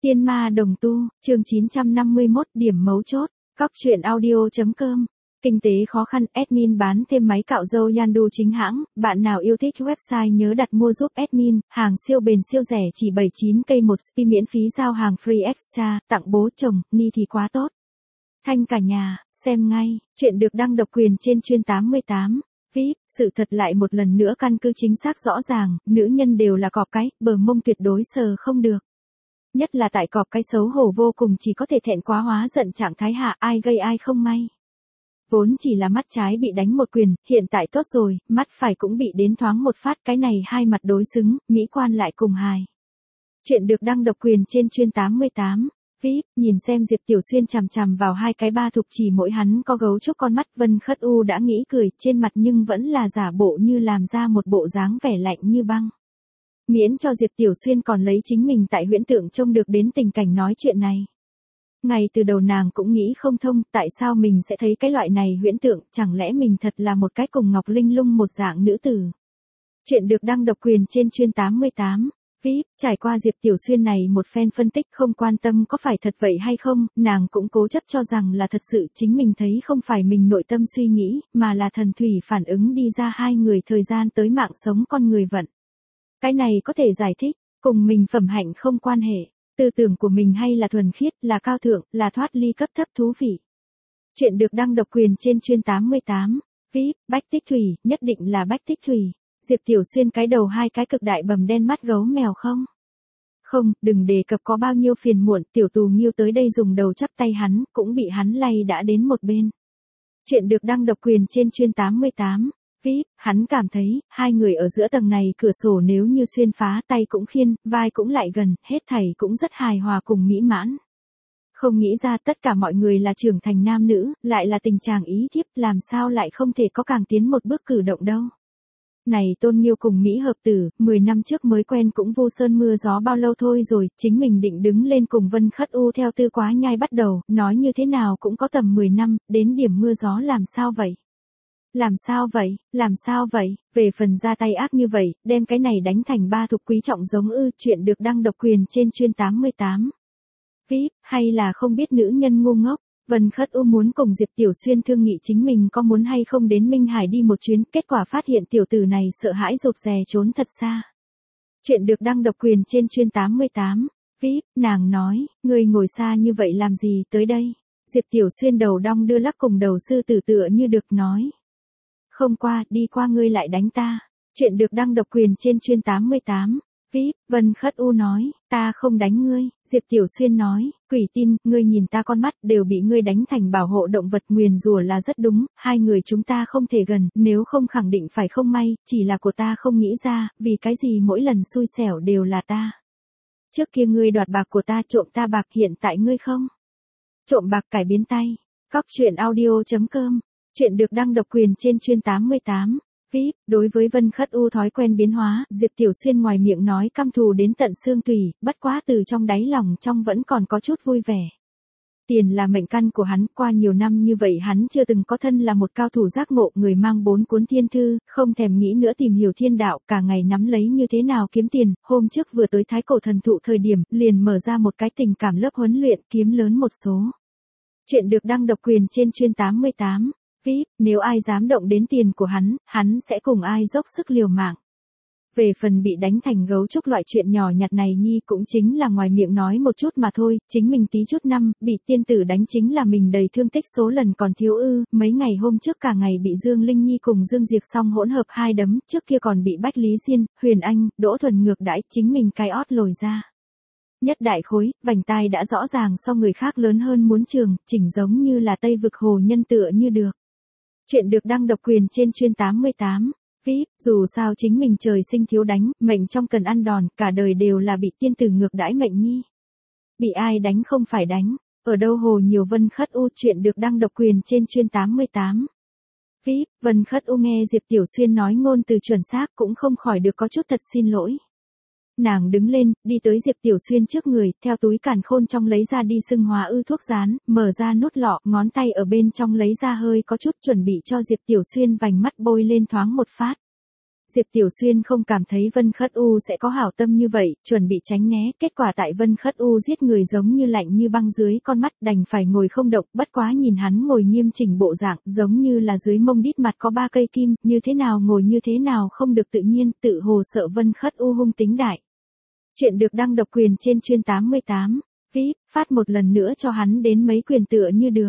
Tiên ma đồng tu, chương 951, điểm mấu chốt. Cóc truyện audio.com. Kinh tế khó khăn, admin bán thêm máy cạo râu Yandu chính hãng. Bạn nào yêu thích website nhớ đặt mua giúp admin. Hàng siêu bền siêu rẻ chỉ 79k một spi, miễn phí giao hàng free extra. Tặng bố chồng, ni thì quá tốt. Thanh cả nhà, xem ngay. Chuyện được đăng độc quyền trên chuyên 88. VIP, sự thật lại một lần nữa căn cứ chính xác rõ ràng. Nữ nhân đều là cọp cái, bờ mông tuyệt đối sờ không được. Nhất là tại cọp cái xấu hổ vô cùng, chỉ có thể thẹn quá hóa giận trạng thái hạ, ai gây ai không may. Vốn chỉ là mắt trái bị đánh một quyền, hiện tại tốt rồi, mắt phải cũng bị đến thoáng một phát, cái này hai mặt đối xứng, mỹ quan lại cùng hài. Chuyện được đăng độc quyền trên chuyên 88. VIP, nhìn xem Diệp Tiểu Xuyên chằm chằm vào hai cái ba thục chỉ mỗi hắn có gấu trúc con mắt. Vân Khất U đã nghĩ cười trên mặt nhưng vẫn là giả bộ như làm ra một bộ dáng vẻ lạnh như băng. Miễn cho Diệp Tiểu Xuyên còn lấy chính mình tại huyễn tượng trông được đến tình cảnh nói chuyện này. Ngay từ đầu nàng cũng nghĩ không thông tại sao mình sẽ thấy cái loại này huyễn tượng, chẳng lẽ mình thật là một cái cùng Ngọc Linh Lung một dạng nữ tử. Chuyện được đăng độc quyền trên chuyên 88. VIP, trải qua Diệp Tiểu Xuyên này một phen phân tích, không quan tâm có phải thật vậy hay không, nàng cũng cố chấp cho rằng là thật sự, chính mình thấy không phải mình nội tâm suy nghĩ, mà là thần thủy phản ứng đi ra hai người thời gian tới mạng sống con người vận. Cái này có thể giải thích, cùng mình phẩm hạnh không quan hệ, tư tưởng của mình hay là thuần khiết, là cao thượng, là thoát ly cấp thấp thú vị. Chuyện được đăng độc quyền trên chuyên 88. VIP, Bách Tích Thủy, nhất định là Bách Tích Thủy. Diệp Tiểu Xuyên cái đầu hai cái cực đại bầm đen mắt gấu mèo không? Không, đừng đề cập có bao nhiêu phiền muộn, tiểu tù nghiêu tới đây dùng đầu chắp tay hắn, cũng bị hắn lay đã đến một bên. Chuyện được đăng độc quyền trên chuyên 88. VIP, hắn cảm thấy, hai người ở giữa tầng này cửa sổ nếu như xuyên phá, tay cũng khiên, vai cũng lại gần, hết thảy cũng rất hài hòa cùng mỹ mãn. Không nghĩ ra tất cả mọi người là trưởng thành nam nữ, lại là tình trạng ý thiếp, làm sao lại không thể có càng tiến một bước cử động đâu. Này Tôn Nghiêu cùng Mỹ hợp tử, 10 năm trước mới quen cũng vô sơn mưa gió bao lâu thôi rồi, chính mình định đứng lên cùng Vân Khất U theo Tư Quá Nhai bắt đầu, nói như thế nào cũng có tầm 10 năm, đến điểm mưa gió làm sao vậy? Làm sao vậy, về phần ra tay ác như vậy, đem cái này đánh thành ba thục quý trọng giống ư. Chuyện được đăng độc quyền trên chuyên 88. VIP, hay là không biết nữ nhân ngu ngốc. Vân Khất U muốn cùng Diệp Tiểu Xuyên thương nghị chính mình có muốn hay không đến Minh Hải đi một chuyến, kết quả phát hiện tiểu tử này sợ hãi rụt rè trốn thật xa. Chuyện được đăng độc quyền trên chuyên 88. VIP, nàng nói, ngươi ngồi xa như vậy làm gì, tới đây. Diệp Tiểu Xuyên đầu đong đưa lắc cùng đầu sư tử tựa như được nói. Không qua, đi qua ngươi lại đánh ta. Chuyện được đăng độc quyền trên chuyên 88. VIP, Vân Khất U nói, ta không đánh ngươi. Diệp Tiểu Xuyên nói, quỷ tin, ngươi nhìn ta con mắt đều bị ngươi đánh thành bảo hộ động vật, nguyền rủa là rất đúng, hai người chúng ta không thể gần, nếu không khẳng định phải không may, chỉ là của ta không nghĩ ra, vì cái gì mỗi lần xui xẻo đều là ta. Trước kia ngươi đoạt bạc của ta, trộm ta bạc, hiện tại ngươi không. Trộm bạc cải biến tay. Cóc truyện audio.com. Chuyện được đăng độc quyền trên chuyên 88. VIP, đối với Vân Khất U thói quen biến hóa, Diệp Tiểu Xuyên ngoài miệng nói căm thù đến tận xương tủy, bất quá từ trong đáy lòng trong vẫn còn có chút vui vẻ. Tiền là mệnh căn của hắn, qua nhiều năm như vậy hắn chưa từng có thân là một cao thủ giác ngộ, người mang 4 cuốn thiên thư, không thèm nghĩ nữa tìm hiểu thiên đạo, cả ngày nắm lấy như thế nào kiếm tiền. Hôm trước vừa tới Thái Cổ Thần Thụ thời điểm, liền mở ra một cái tình cảm lớp huấn luyện, kiếm lớn một số. Chuyện được đăng độc quyền trên chuyên 88. VIP, nếu ai dám động đến tiền của hắn sẽ cùng ai dốc sức liều mạng. Về phần bị đánh thành gấu trúc loại chuyện nhỏ nhặt này nhi cũng chính là ngoài miệng nói một chút mà thôi, chính mình tí chút năm, bị tiên tử đánh chính là mình đầy thương tích số lần còn thiếu ư. Mấy ngày hôm trước cả ngày bị Dương Linh Nhi cùng Dương Diệp Song hỗn hợp hai đấm, trước kia còn bị Bách Lý Diên, Huyền Anh, Đỗ Thuần ngược đãi, chính mình cái ót lồi ra. Nhất đại khối, vành tai đã rõ ràng so người khác lớn hơn muốn trường, chỉnh giống như là Tây Vực hồ nhân tựa như được. Chuyện được đăng độc quyền trên chuyên 88. VIP, dù sao chính mình trời sinh thiếu đánh, mệnh trong cần ăn đòn, cả đời đều là bị tiên tử ngược đãi mệnh nhi. Bị ai đánh không phải đánh, ở đâu hồ nhiều. Vân Khất U. Chuyện được đăng độc quyền trên chuyên 88. VIP, Vân Khất U nghe Diệp Tiểu Xuyên nói ngôn từ chuẩn xác cũng không khỏi được có chút thật xin lỗi. Nàng đứng lên, đi tới Diệp Tiểu Xuyên trước người, theo túi càn khôn trong lấy ra đi xưng hóa ư thuốc rán, mở ra nút lọ, ngón tay ở bên trong lấy ra hơi có chút chuẩn bị cho Diệp Tiểu Xuyên vành mắt bôi lên thoáng một phát. Diệp Tiểu Xuyên không cảm thấy Vân Khất U sẽ có hảo tâm như vậy, chuẩn bị tránh né, kết quả tại Vân Khất U giết người giống như lạnh như băng dưới con mắt, đành phải ngồi không động, bất quá nhìn hắn ngồi nghiêm chỉnh bộ dạng, giống như là dưới mông đít mặt có 3 cây kim, như thế nào ngồi như thế nào không được tự nhiên, tự hồ sợ Vân Khất U hung tính đại. Chuyện được đăng độc quyền trên chuyên 88, VIP, phát một lần nữa cho hắn đến mấy quyền tựa như được.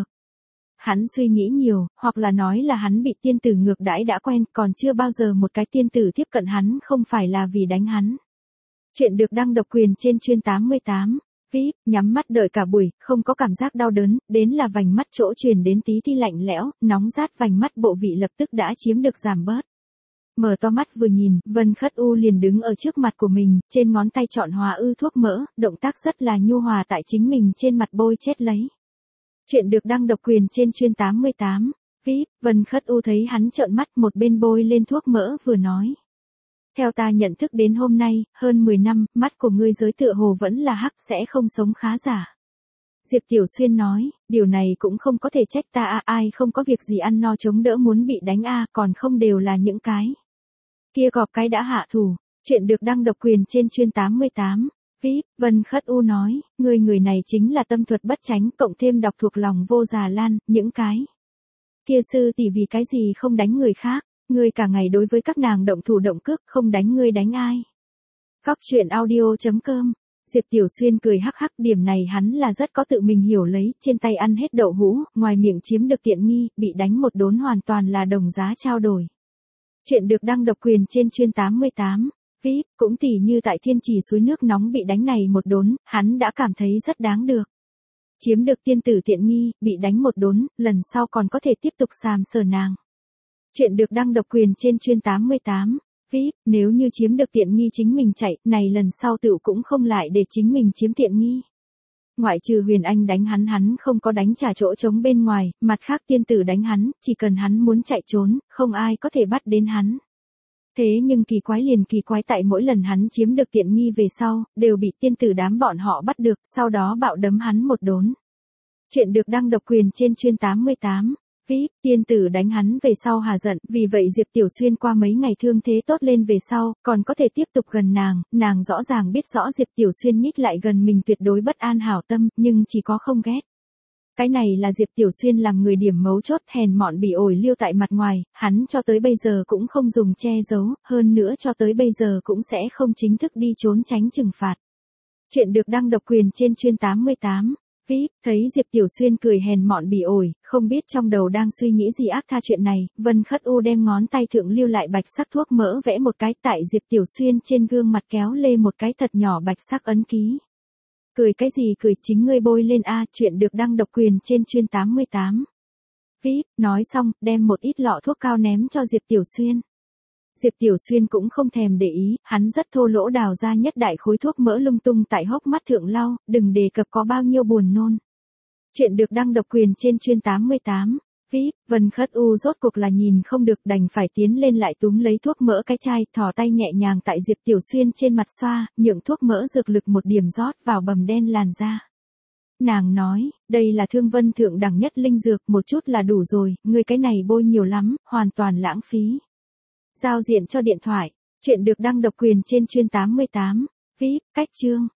Hắn suy nghĩ nhiều, hoặc là nói là hắn bị tiên tử ngược đãi đã quen, còn chưa bao giờ một cái tiên tử tiếp cận hắn không phải là vì đánh hắn. Chuyện được đăng độc quyền trên chuyên 88, VIP, nhắm mắt đợi cả buổi, không có cảm giác đau đớn, đến là vành mắt chỗ truyền đến tí ti lạnh lẽo, nóng rát vành mắt bộ vị lập tức đã chiếm được giảm bớt. Mở to mắt vừa nhìn, Vân Khất U liền đứng ở trước mặt của mình, trên ngón tay chọn hòa ư thuốc mỡ, động tác rất là nhu hòa tại chính mình trên mặt bôi chết lấy. Chuyện được đăng độc quyền trên chuyên 88, VIP, Vân Khất U thấy hắn trợn mắt một bên bôi lên thuốc mỡ vừa nói. Theo ta nhận thức đến hôm nay, hơn 10 năm, mắt của ngươi giới tựa hồ vẫn là hắc sẽ không sống khá giả. Diệp Tiểu Xuyên nói, điều này cũng không có thể trách ta ai không có việc gì ăn no chống đỡ muốn bị đánh còn không đều là những cái. Kia gọp cái đã hạ thủ, chuyện được đăng độc quyền trên chuyên 88. VIP, Vân Khất U nói, người này chính là tâm thuật bất tránh, cộng thêm đọc thuộc lòng vô già lan, những cái. Kia sư tỷ vì cái gì không đánh người khác, ngươi cả ngày đối với các nàng động thủ động cước, không đánh ngươi đánh ai. Góc chuyện audio.com, Diệp Tiểu Xuyên cười hắc hắc, điểm này hắn là rất có tự mình hiểu lấy, trên tay ăn hết đậu hũ, ngoài miệng chiếm được tiện nghi, bị đánh một đốn hoàn toàn là đồng giá trao đổi. Chuyện được đăng độc quyền trên chuyên 88. VIP, cũng tỉ như tại Thiên Trì suối nước nóng bị đánh này một đốn, hắn đã cảm thấy rất đáng được. Chiếm được tiên tử tiện nghi, bị đánh một đốn, lần sau còn có thể tiếp tục sàm sờ nàng. Chuyện được đăng độc quyền trên chuyên 88. VIP, nếu như chiếm được tiện nghi chính mình chạy, này lần sau tựu cũng không lại để chính mình chiếm tiện nghi. Ngoại trừ Huyền Anh đánh hắn không có đánh trả chỗ trống bên ngoài, mặt khác tiên tử đánh hắn, chỉ cần hắn muốn chạy trốn, không ai có thể bắt đến hắn. Thế nhưng kỳ quái liền kỳ quái tại mỗi lần hắn chiếm được tiện nghi về sau, đều bị tiên tử đám bọn họ bắt được, sau đó bạo đấm hắn một đốn. Chuyện được đăng độc quyền trên chuyên 88. VIP, tiên tử đánh hắn về sau hà giận, vì vậy Diệp Tiểu Xuyên qua mấy ngày thương thế tốt lên về sau, còn có thể tiếp tục gần nàng rõ ràng biết rõ Diệp Tiểu Xuyên nhích lại gần mình tuyệt đối bất an hảo tâm, nhưng chỉ có không ghét. Cái này là Diệp Tiểu Xuyên làm người điểm mấu chốt, hèn mọn bị ổi liêu tại mặt ngoài, hắn cho tới bây giờ cũng không dùng che giấu, hơn nữa cho tới bây giờ cũng sẽ không chính thức đi trốn tránh trừng phạt. Chuyện được đăng độc quyền trên chuyên 88. VIP, thấy Diệp Tiểu Xuyên cười hèn mọn bị ổi, không biết trong đầu đang suy nghĩ gì ác tha chuyện này, Vân Khất U đem ngón tay thượng lưu lại bạch sắc thuốc mỡ vẽ một cái tại Diệp Tiểu Xuyên trên gương mặt kéo lê một cái thật nhỏ bạch sắc ấn ký. Cười cái gì cười, chính ngươi bôi lên chuyện được đăng độc quyền trên chuyên 88. VIP, nói xong, đem một ít lọ thuốc cao ném cho Diệp Tiểu Xuyên. Diệp Tiểu Xuyên cũng không thèm để ý, hắn rất thô lỗ đào ra nhất đại khối thuốc mỡ lung tung tại hốc mắt thượng lau, đừng đề cập có bao nhiêu buồn nôn. Chuyện được đăng độc quyền trên chuyên 88. VIP, Vân Khất U rốt cuộc là nhìn không được đành phải tiến lên lại túm lấy thuốc mỡ cái chai, thò tay nhẹ nhàng tại Diệp Tiểu Xuyên trên mặt xoa, nhượng thuốc mỡ dược lực một điểm rót vào bầm đen làn da. Nàng nói, đây là thương vân thượng đẳng nhất linh dược, một chút là đủ rồi, ngươi cái này bôi nhiều lắm, hoàn toàn lãng phí. Giao diện cho điện thoại, chuyện được đăng độc quyền trên chuyên 88. VIP, cách chương.